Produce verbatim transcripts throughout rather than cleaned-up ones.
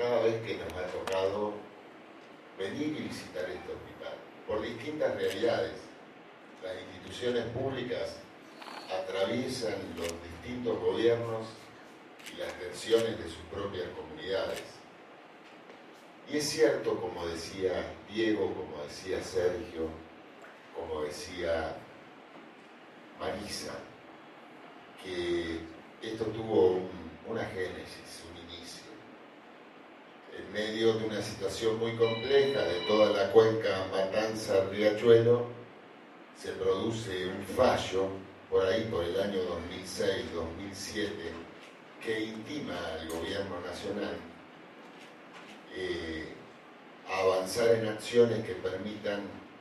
cada vez que nos ha tocado venir y visitar este hospital, por distintas realidades. Las instituciones públicas atraviesan los distintos gobiernos y las tensiones de sus propias comunidades. Y es cierto, como decía Diego, como decía Sergio, como decía Marisa, que esto tuvo un, una génesis, un inicio. En medio de una situación muy compleja de toda la cuenca Matanza-Riachuelo, se produce un fallo, por ahí por el año dos mil seis, dos mil siete, que intima al gobierno nacional eh, a avanzar en acciones que permitan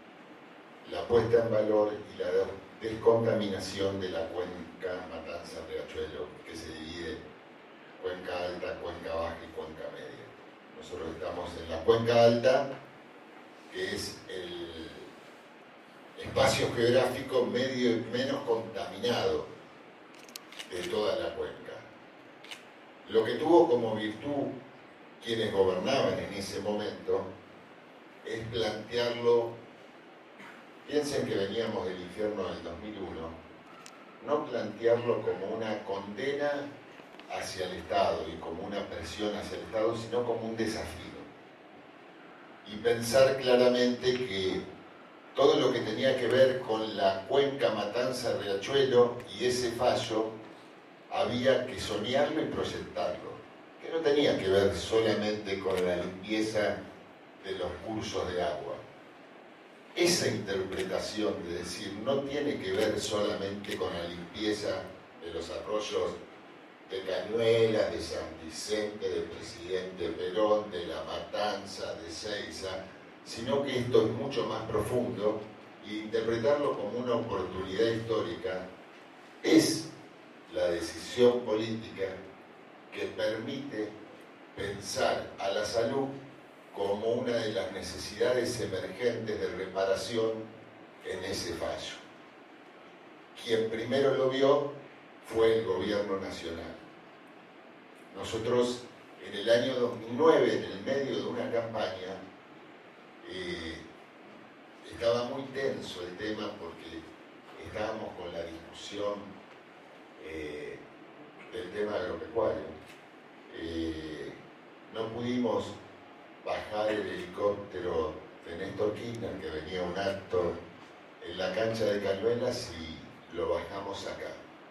la puesta en valor y la descontaminación de la cuenca Matanza-Riachuelo, que se divide cuenca alta, cuenca baja y cuenca media. Nosotros estamos en la cuenca alta, que es el espacio geográfico medio, menos contaminado de toda la cuenca. Lo que tuvo como virtud quienes gobernaban en ese momento es plantearlo. Piensen que veníamos del infierno del dos mil uno, no plantearlo como una condena hacia el Estado y como una presión hacia el Estado, sino como un desafío. Y pensar claramente que todo lo que tenía que ver con la cuenca Matanza-Riachuelo y ese fallo había que soñarlo y proyectarlo, que no tenía que ver solamente con la limpieza de los cursos de agua. Esa interpretación de decir no tiene que ver solamente con la limpieza de los arroyos de Cañuelas, de San Vicente, de Presidente Perón, de La Matanza, de Seiza, sino que esto es mucho más profundo, y interpretarlo como una oportunidad histórica es la decisión política que permite pensar a la salud como una de las necesidades emergentes de reparación en ese fallo. Quien primero lo vio fue el gobierno nacional. Nosotros en el año dos mil nueve, en el medio de una campaña, eh, estaba muy tenso el tema porque estábamos con la discusión eh, del tema agropecuario. Eh, no pudimos bajar el helicóptero de Néstor Kirchner, que venía a un acto en la cancha de Cañuelas, y lo bajamos acá.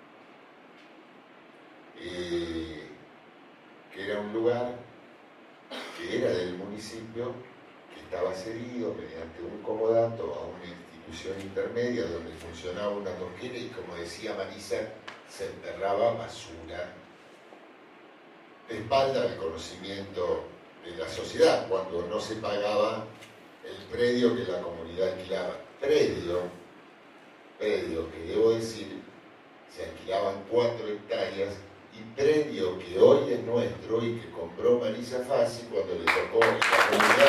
Eh, que era un lugar que era del municipio, que estaba cedido mediante un comodato a una institución intermedia donde funcionaba una torquera y, como decía Marisa, se enterraba basura de espalda al conocimiento de la sociedad, cuando no se pagaba el predio que la comunidad alquilaba. Predio, predio que debo decir, se alquilaban cuatro hectáreas, y predio que hoy es nuestro y que compró Marisa Fassi cuando le tocó a la comunidad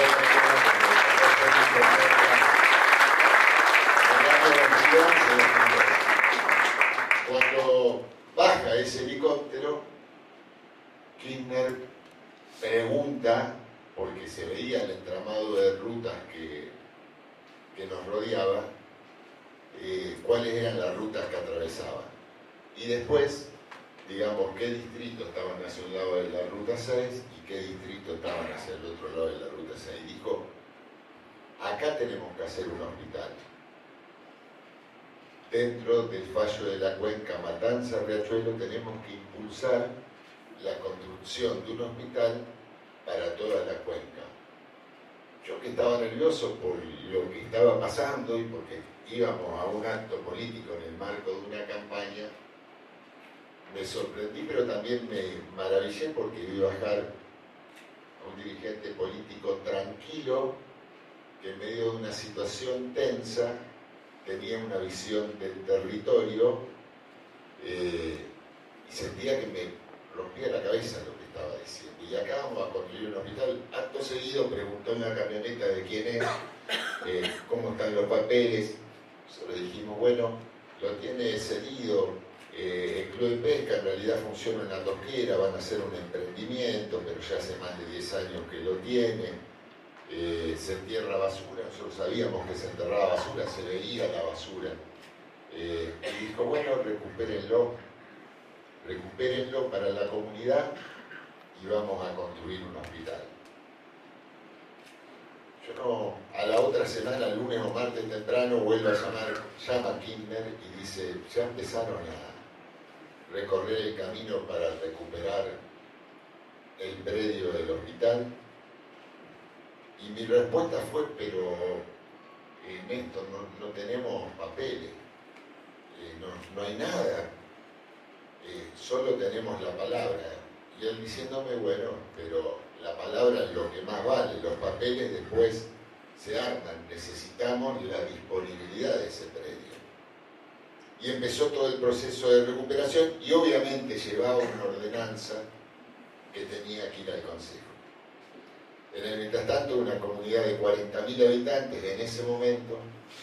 de Cuando baja ese helicóptero, Kirchner pregunta, porque se veía el entramado de rutas que, que nos rodeaba, eh, cuáles eran las rutas que atravesaban. Y después, digamos, qué distritos estaban hacia un lado de la ruta seis y qué distritos estaban hacia el otro lado de la ruta seis. Dijo, acá tenemos que hacer un hospital. Dentro del fallo de la cuenca Matanza-Riachuelo tenemos que impulsar la construcción de un hospital para toda la cuenca. Yo, que estaba nervioso por lo que estaba pasando y porque íbamos a un acto político en el marco de una campaña, me sorprendí, pero también me maravillé porque vi bajar a un dirigente político tranquilo, que en medio de una situación tensa tenía una visión del territorio, eh, y sentía que me rompía la cabeza lo que estaba diciendo. Y acá vamos a construir un hospital. Acto seguido preguntó en la camioneta de quién es, eh, cómo están los papeles. Nosotros dijimos, bueno, lo tiene cedido Eh, el Club de Pesca en realidad funciona en la Tosquera, van a hacer un emprendimiento, pero ya hace más de diez años que lo tiene. Eh, se entierra basura, nosotros sabíamos que se enterraba basura, se veía la basura. Eh, y dijo, bueno, recupérenlo, recupérenlo para la comunidad y vamos a construir un hospital. Yo no, a la otra semana, lunes o martes temprano, vuelvo a llamar, llama Kirchner y dice, ya empezaron a recorrer el camino para recuperar el predio del hospital. Y mi respuesta fue, pero en esto no, no tenemos papeles, eh, no, no hay nada, eh, solo tenemos la palabra. Y él diciéndome, bueno, pero la palabra es lo que más vale, los papeles después se arman, necesitamos la disponibilidad de ese predio. Y empezó todo el proceso de recuperación y obviamente llevaba una ordenanza que tenía que ir al Consejo. En el mientras tanto, una comunidad de cuarenta mil habitantes en ese momento,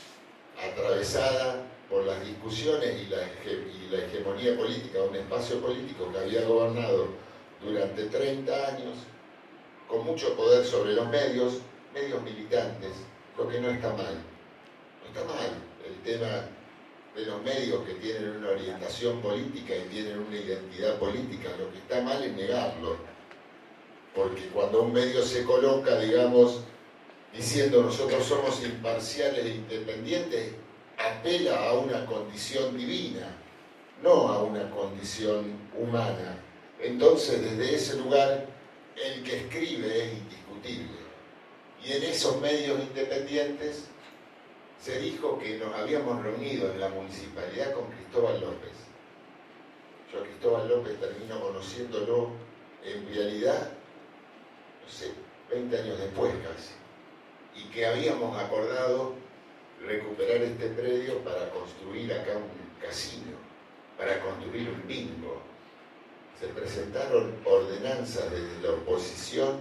atravesada por las discusiones y la, y la hegemonía política, un espacio político que había gobernado durante treinta años, con mucho poder sobre los medios, medios militantes, lo que no está mal. No está mal el tema de los medios que tienen una orientación política y tienen una identidad política, lo que está mal es negarlo. Porque cuando un medio se coloca, digamos, diciendo nosotros somos imparciales e independientes, apela a una condición divina, no a una condición humana. Entonces, desde ese lugar, el que escribe es indiscutible. Y en esos medios independientes se dijo que nos habíamos reunido en la municipalidad con Cristóbal López. Yo a Cristóbal López termino conociéndolo en realidad, no sé, veinte años después casi. Y que habíamos acordado recuperar este predio para construir acá un casino, para construir un bingo. Se presentaron ordenanzas desde la oposición,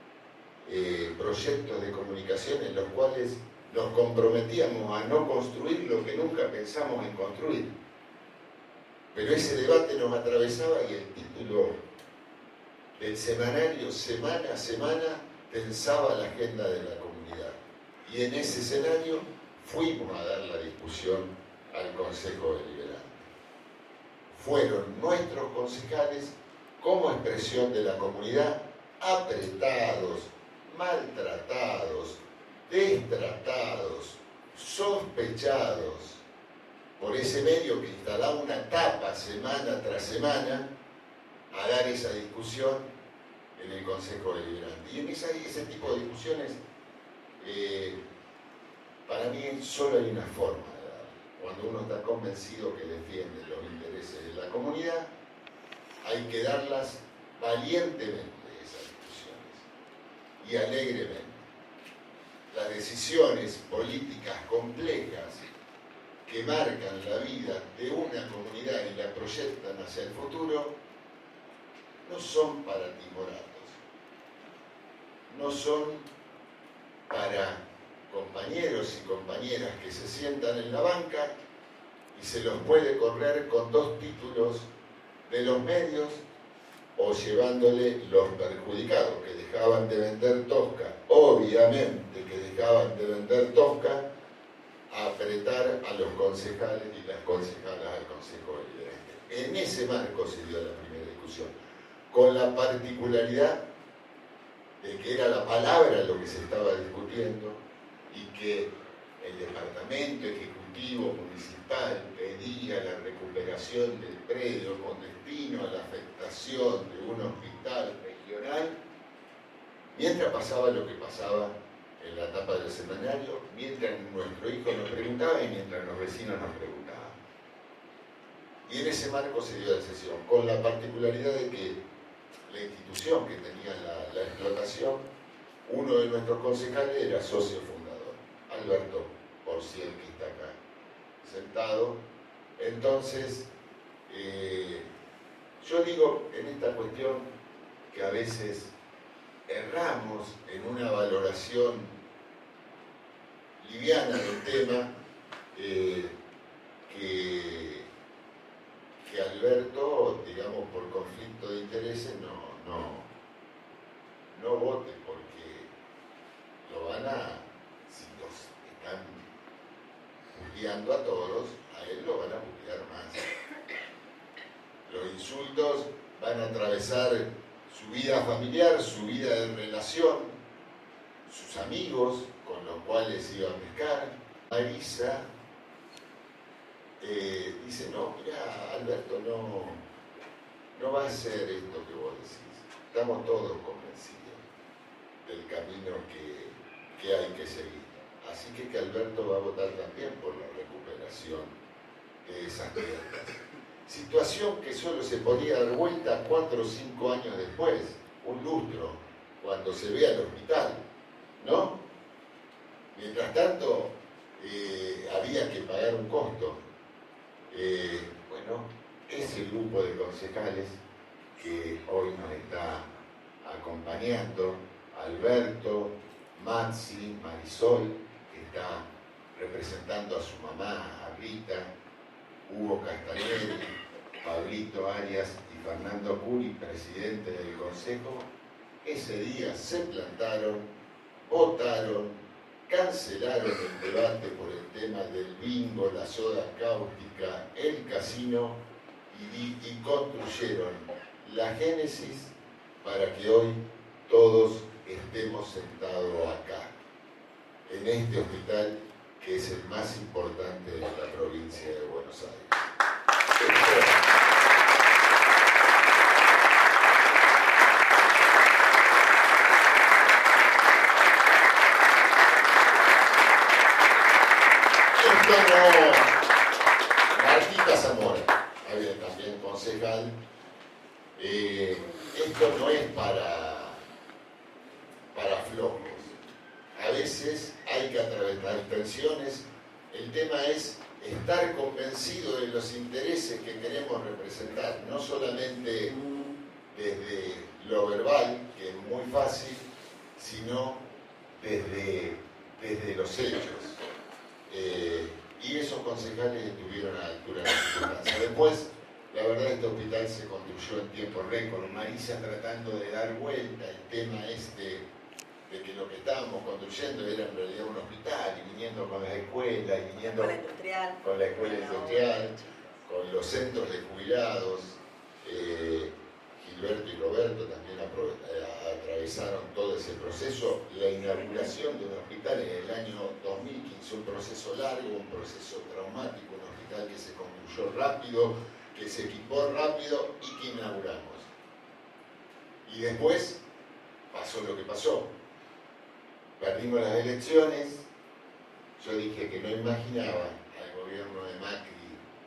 eh, proyectos de comunicación en los cuales nos comprometíamos a no construir lo que nunca pensamos en construir. Pero ese debate nos atravesaba y el título del semanario semana a semana tensaba la agenda de la comunidad. Y en ese escenario fuimos a dar la discusión al Consejo Deliberante. Fueron nuestros concejales, como expresión de la comunidad, apretados, maltratados, destratados, sospechados por ese medio que instalaba una tapa semana tras semana a dar esa discusión en el Consejo Deliberante. Y en esa, ese tipo de discusiones, eh, para mí solo hay una forma de dar. Cuando uno está convencido que defiende los intereses de la comunidad, hay que darlas valientemente, esas discusiones, y alegremente. Las decisiones políticas complejas que marcan la vida de una comunidad y la proyectan hacia el futuro, no son para timoratos, no son para compañeros y compañeras que se sientan en la banca y se los puede correr con dos títulos de los medios o llevándole los perjudicados que dejaban de vender Tosca, obviamente que dejaban de vender Tosca, a apretar a los concejales y las concejalas al Consejo Deliberante. En ese marco se dio la primera discusión, con la particularidad de que era la palabra lo que se estaba discutiendo y que el Departamento Ejecutivo Municipal pedía la recuperación del predio con destino a la afectación de un hospital regional, mientras pasaba lo que pasaba en la tapa del semanario, mientras nuestro hijo nos preguntaba y mientras los vecinos nos preguntaban. Y en ese marco se dio la sesión, con la particularidad de que la institución que tenía la, la explotación, uno de nuestros concejales era socio fundador, Alberto Porciel, que está acá sentado. Entonces, eh, yo digo en esta cuestión que a veces erramos en una valoración liviana del tema, eh, que, que Alberto, digamos, por conflicto de intereses, no, no, no vote, porque lo van a, si los están puteando a todos, a él lo van a putear más. Los insultos van a atravesar su vida familiar, su vida de relación, sus amigos con los cuales iba a pescar. Marisa eh, dice, no, mira, Alberto, no, no va a ser esto que vos decís. Estamos todos convencidos del camino que, que hay que seguir. Así que, que Alberto va a votar también por la recuperación de esas tierras. Situación que solo se podía dar vuelta cuatro o cinco años después, un lustro, cuando se ve al hospital, ¿no? Mientras tanto, eh, había que pagar un costo. Eh, bueno, ese grupo de concejales que hoy nos está acompañando, Alberto, Maxi, Marisol, que está representando a su mamá, a Rita, Hugo Castanelli, Pablito Arias y Fernando Curi, presidente del Consejo, ese día se plantaron, votaron, cancelaron el debate por el tema del bingo, la soda cáustica, el casino y, y construyeron la génesis para que hoy todos estemos sentados acá, en este hospital que es el más importante de la provincia de Buenos Aires. Esto no, Martita Zamora, también concejal, eh, esto no es para, para flojos. A veces hay que atravesar tensiones. El tema es estar convencido de los intereses que queremos representar, no solamente desde lo verbal, que es muy fácil, sino desde, desde los hechos. Eh, y esos concejales estuvieron a la altura de la circunstancia. Después, la verdad, este hospital se construyó en tiempo récord. Marisa tratando de dar vuelta el tema este de que lo que estábamos construyendo era en realidad un hospital, y viniendo con las escuelas, y viniendo con la, industrial, con la escuela industrial, con los centros de jubilados. Eh, Gilberto y Roberto también atravesaron todo ese proceso. La inauguración de un hospital en el año dos mil quince, un proceso largo, un proceso traumático, un hospital que se construyó rápido, que se equipó rápido y que inauguramos. Y después pasó lo que pasó. Perdimos las elecciones. Yo dije que no imaginaba al gobierno de Macri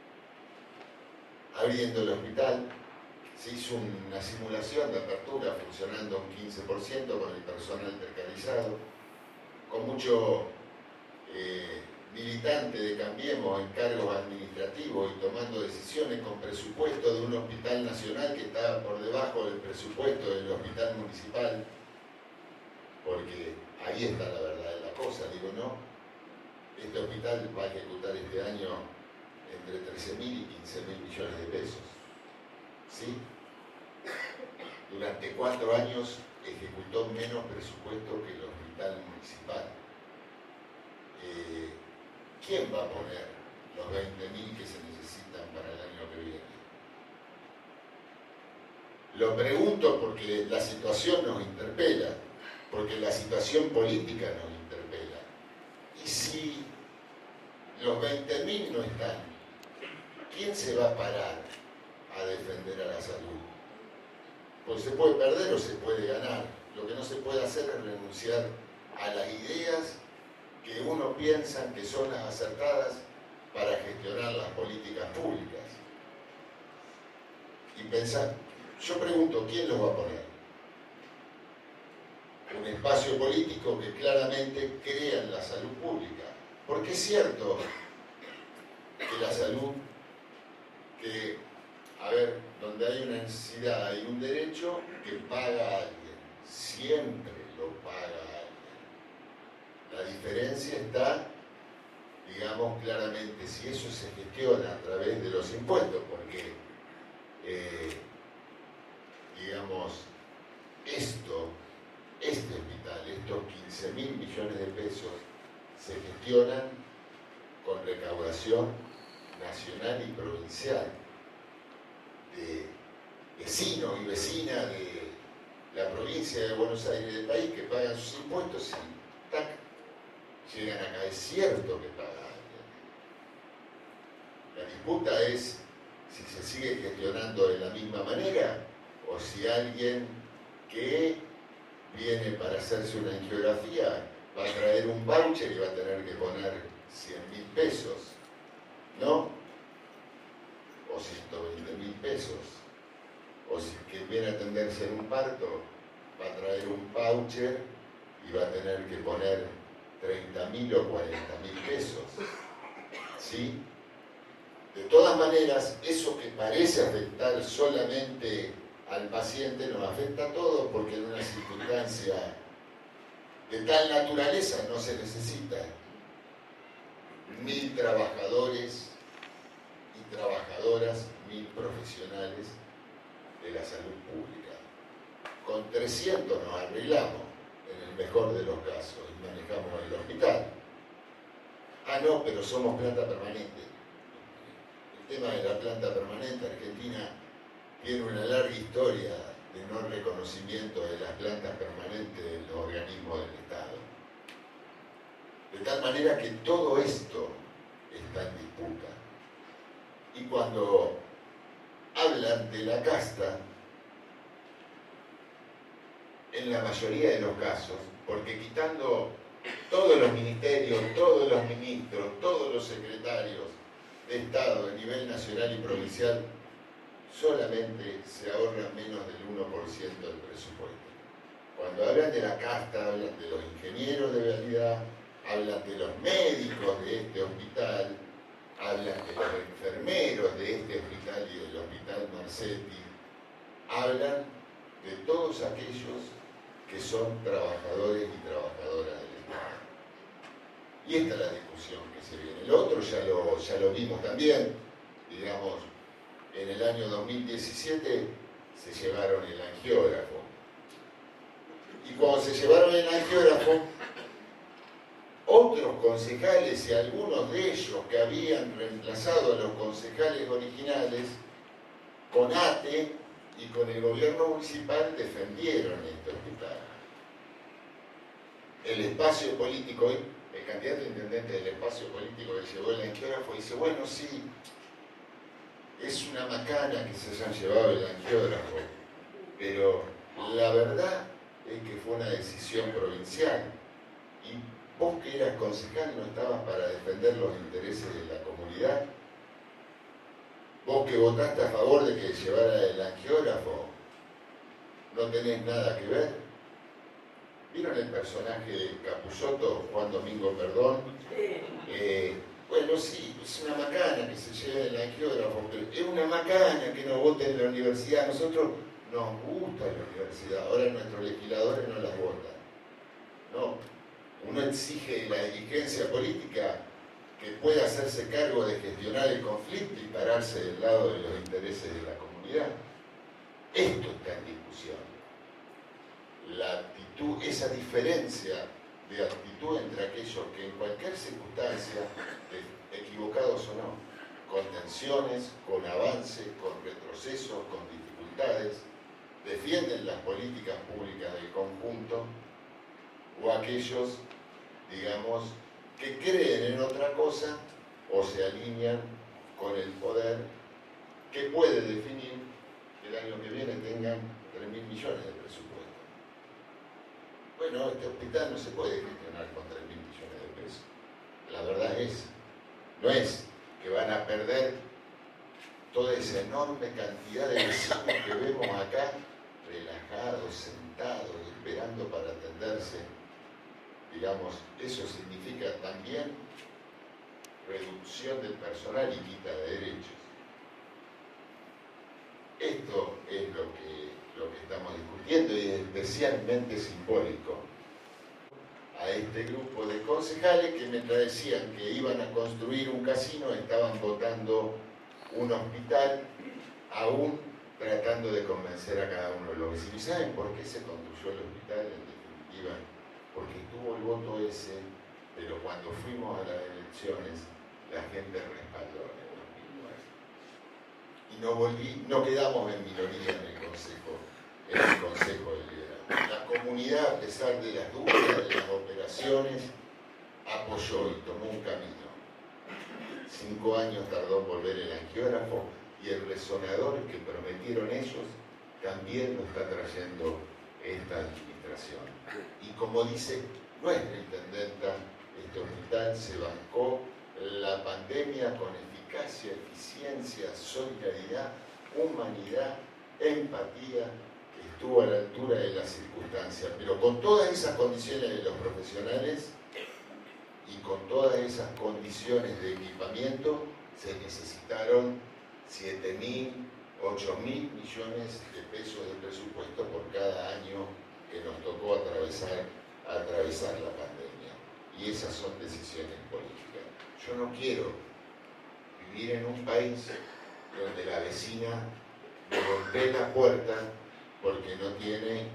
abriendo el hospital. Se hizo una simulación de apertura funcionando un quince por ciento con el personal precarizado, con mucho eh, militante de Cambiemos en cargos administrativos y tomando decisiones con presupuesto de un hospital nacional que estaba por debajo del presupuesto del hospital municipal, porque ahí está la verdad de la cosa. Digo, no, este hospital va a ejecutar este año entre trece mil y quince mil millones de pesos. ¿Sí? Durante cuatro años ejecutó menos presupuesto que el hospital municipal. Eh, ¿Quién va a poner los veinte mil que se necesitan para el año que viene? Lo pregunto porque la situación nos interpela, porque la situación política nos interpela. Y si los veinte mil no están, ¿quién se va a parar a defender a la salud? Pues se puede perder o se puede ganar. Lo que no se puede hacer es renunciar a las ideas que uno piensa que son las acertadas para gestionar las políticas públicas. Y pensar, yo pregunto, ¿quién los va a poner? Un espacio político que claramente crea en la salud pública. Porque es cierto que la salud, que, a ver, donde hay una necesidad, hay un derecho que paga a alguien. Siempre lo paga a alguien. La diferencia está, digamos claramente, si eso se gestiona a través de los impuestos, porque eh, digamos, esto, este hospital, estos quince mil millones de pesos, se gestionan con recaudación nacional y provincial de vecinos y vecinas de la provincia de Buenos Aires y del país que pagan sus impuestos y tac, llegan acá. Es cierto que pagan. La disputa es si se sigue gestionando de la misma manera o si alguien que viene para hacerse una angiografía va a traer un voucher y va a tener que poner cien mil pesos, ¿no? O ciento veinte mil pesos. O si quien viene a atenderse en un parto va a traer un voucher y va a tener que poner treinta mil o cuarenta mil pesos. ¿Sí? De todas maneras, eso que parece afectar solamente al paciente nos afecta a todos, porque en una circunstancia de tal naturaleza no se necesita mil trabajadores y trabajadoras, mil profesionales de la salud pública. Con trescientos nos arreglamos, en el mejor de los casos, y manejamos el hospital. Ah, no, pero somos planta permanente. El tema de la planta permanente, Argentina tiene una larga historia de no reconocimiento de las plantas permanentes de los organismos del Estado. De tal manera que todo esto está en disputa. Y cuando hablan de la casta, en la mayoría de los casos, porque quitando todos los ministerios, todos los ministros, todos los secretarios de Estado a nivel nacional y provincial, solamente se ahorra menos del uno por ciento del presupuesto. Cuando hablan de la casta, hablan de los ingenieros de vialidad, hablan de los médicos de este hospital, hablan de los enfermeros de este hospital y del hospital Marcetti, hablan de todos aquellos que son trabajadores y trabajadoras del Estado. Y esta es la discusión que se viene. Lo otro ya lo, ya lo vimos también, digamos, en el año dos mil diecisiete se llevaron el angiógrafo. Y cuando se llevaron el angiógrafo, otros concejales y algunos de ellos que habían reemplazado a los concejales originales, con A T E y con el gobierno municipal, defendieron este hospital. El espacio político, el candidato a intendente del espacio político que llevó el angiógrafo dice, bueno, sí, es una macana que se hayan llevado el angiógrafo, pero la verdad es que fue una decisión provincial y vos que eras concejal no estabas para defender los intereses de la comunidad. Vos que votaste a favor de que llevara el angiógrafo, no tenés nada que ver. ¿Vieron el personaje de Capusotto, Juan Domingo Perdón? Eh, bueno, sí, es una macana que se lleve el angiógrafo, pero es una macana que no voten en la universidad. A nosotros nos gusta la universidad, ahora nuestros legisladores no las votan. No, uno exige de la dirigencia política que pueda hacerse cargo de gestionar el conflicto y pararse del lado de los intereses de la comunidad. Esto está en discusión. La actitud, esa diferencia de actitud entre aquellos que en cualquier circunstancia, equivocados o no, con tensiones, con avances, con retrocesos, con dificultades, defienden las políticas públicas del conjunto, o aquellos, digamos, que creen en otra cosa o se alinean con el poder que puede definir que el año que viene tengan tres mil millones de presupuesto. Bueno, este hospital no se puede gestionar con tres mil millones de pesos. La verdad es, no es que van a perder toda esa enorme cantidad de vecinos que vemos acá, relajados, sentados, esperando para atenderse. Digamos, eso significa también reducción del personal y quita de derechos. Esto es lo que, lo que estamos discutiendo y es especialmente simbólico a este grupo de concejales que mientras decían que iban a construir un casino estaban votando un hospital aún tratando de convencer a cada uno de los vecinos. ¿Y saben por qué se construyó el hospital en definitiva? Porque tuvo el voto ese, pero cuando fuimos a las elecciones, la gente respaldó en el dos mil nueve. Y no, volví, no quedamos en minoría en el Consejo, en el Consejo Deliberante. La comunidad, a pesar de las dudas de las operaciones, apoyó y tomó un camino. Cinco años tardó en volver el angiógrafo y el resonador que prometieron ellos también lo está trayendo esta administración. Y como dice nuestra intendenta, este hospital se bancó la pandemia con eficacia, eficiencia, solidaridad, humanidad, empatía, que estuvo a la altura de las circunstancias. Pero con todas esas condiciones de los profesionales y con todas esas condiciones de equipamiento, se necesitaron siete mil, ocho mil millones de pesos de presupuesto por cada año que nos tocó atravesar, atravesar la pandemia. Y esas son decisiones políticas. Yo no quiero vivir en un país donde la vecina me golpee la puerta porque no tiene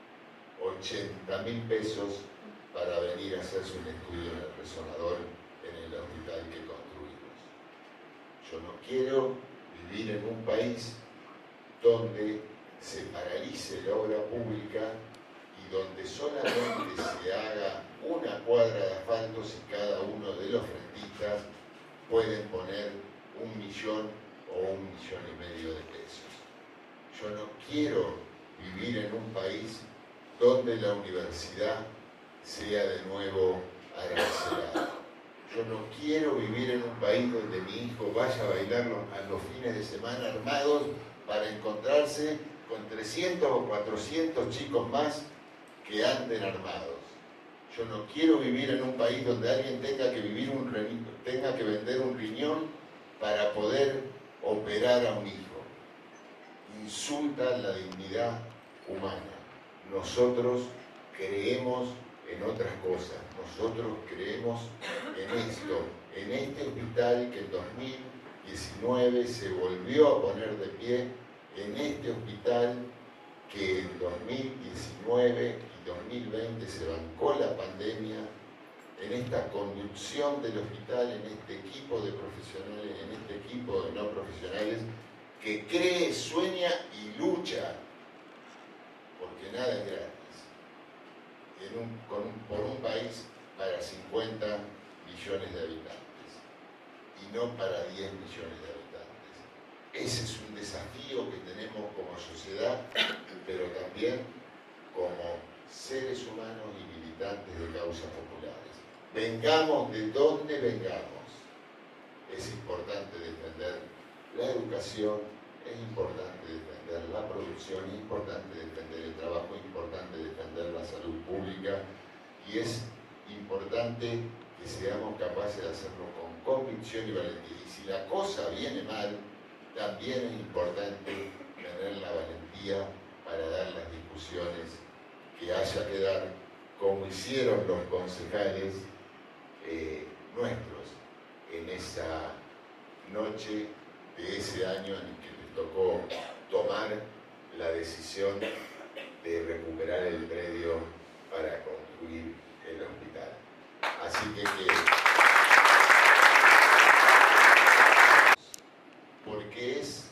ochenta mil pesos para venir a hacerse un estudio en el resonador en el hospital que construimos. Yo no quiero vivir en un país donde se paralice la obra pública y donde solamente se haga una cuadra de asfalto si cada uno de los frentistas pueden poner un millón o un millón y medio de pesos. Yo no quiero vivir en un país donde la universidad sea de nuevo arancelada. Yo no quiero vivir en un país donde mi hijo vaya a bailar a los fines de semana armados para encontrarse con trescientos o cuatrocientos chicos más que anden armados. Yo no quiero vivir en un país donde alguien tenga que, vivir un, tenga que vender un riñón para poder operar a un hijo. Insulta la dignidad humana. Nosotros creemos en otras cosas. Nosotros creemos en esto, en este hospital que en dos mil diecinueve se volvió a poner de pie, en este hospital que en dos mil diecinueve y dos mil veinte se bancó la pandemia, en esta conducción del hospital, en este equipo de profesionales, en este equipo de no profesionales que cree, sueña y lucha, porque nada es gratis, en un, con un, por un país para cincuenta millones de habitantes y no para diez millones de habitantes. Ese es un desafío que tenemos como sociedad, pero también como seres humanos y militantes de causas populares. Vengamos de donde vengamos. Es importante defender la educación, es importante defender la producción, es importante defender el trabajo, es importante defender la salud pública y es importante que seamos capaces de hacerlo con convicción y valentía. Y si la cosa viene mal, también es importante tener la valentía para dar las discusiones que haya que dar, como hicieron los concejales eh, nuestros en esa noche de ese año en el que les tocó tomar la decisión de recuperar el predio para construir el hospital. Así que, que porque es,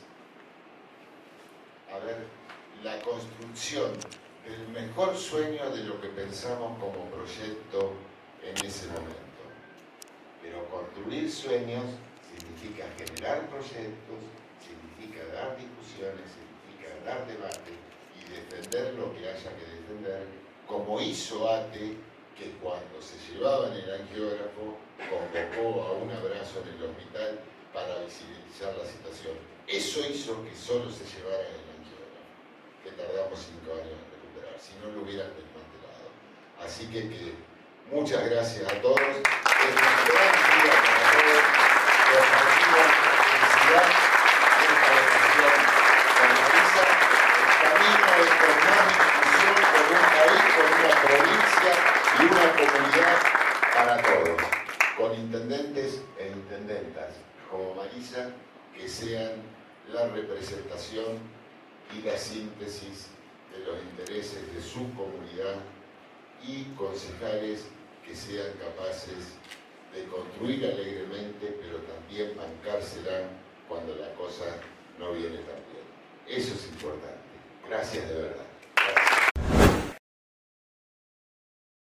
a ver, la construcción del mejor sueño de lo que pensamos como proyecto en ese momento. Pero construir sueños significa generar proyectos, significa dar discusiones, significa dar debate y defender lo que haya que defender, como hizo ATE, que cuando se llevaba en el angiógrafo convocó a un abrazo en el hospital para visibilizar la situación. Eso hizo que solo se llevara en el angiógrafo, que tardamos cinco años en recuperar, si no lo hubieran desmantelado. Así que, que muchas gracias a todos. Es un gran día para todos. Compartimos la felicidad de esta votación con Marisa. El camino es con más discusión, con un país, con una provincia y una comunidad para todos, con intendentes e intendentas como Marisa, que sean la representación y la síntesis de los intereses de su comunidad y concejales que sean capaces de construir alegremente, pero también bancársela cuando la cosa no viene tan bien. Eso es importante. Gracias de verdad.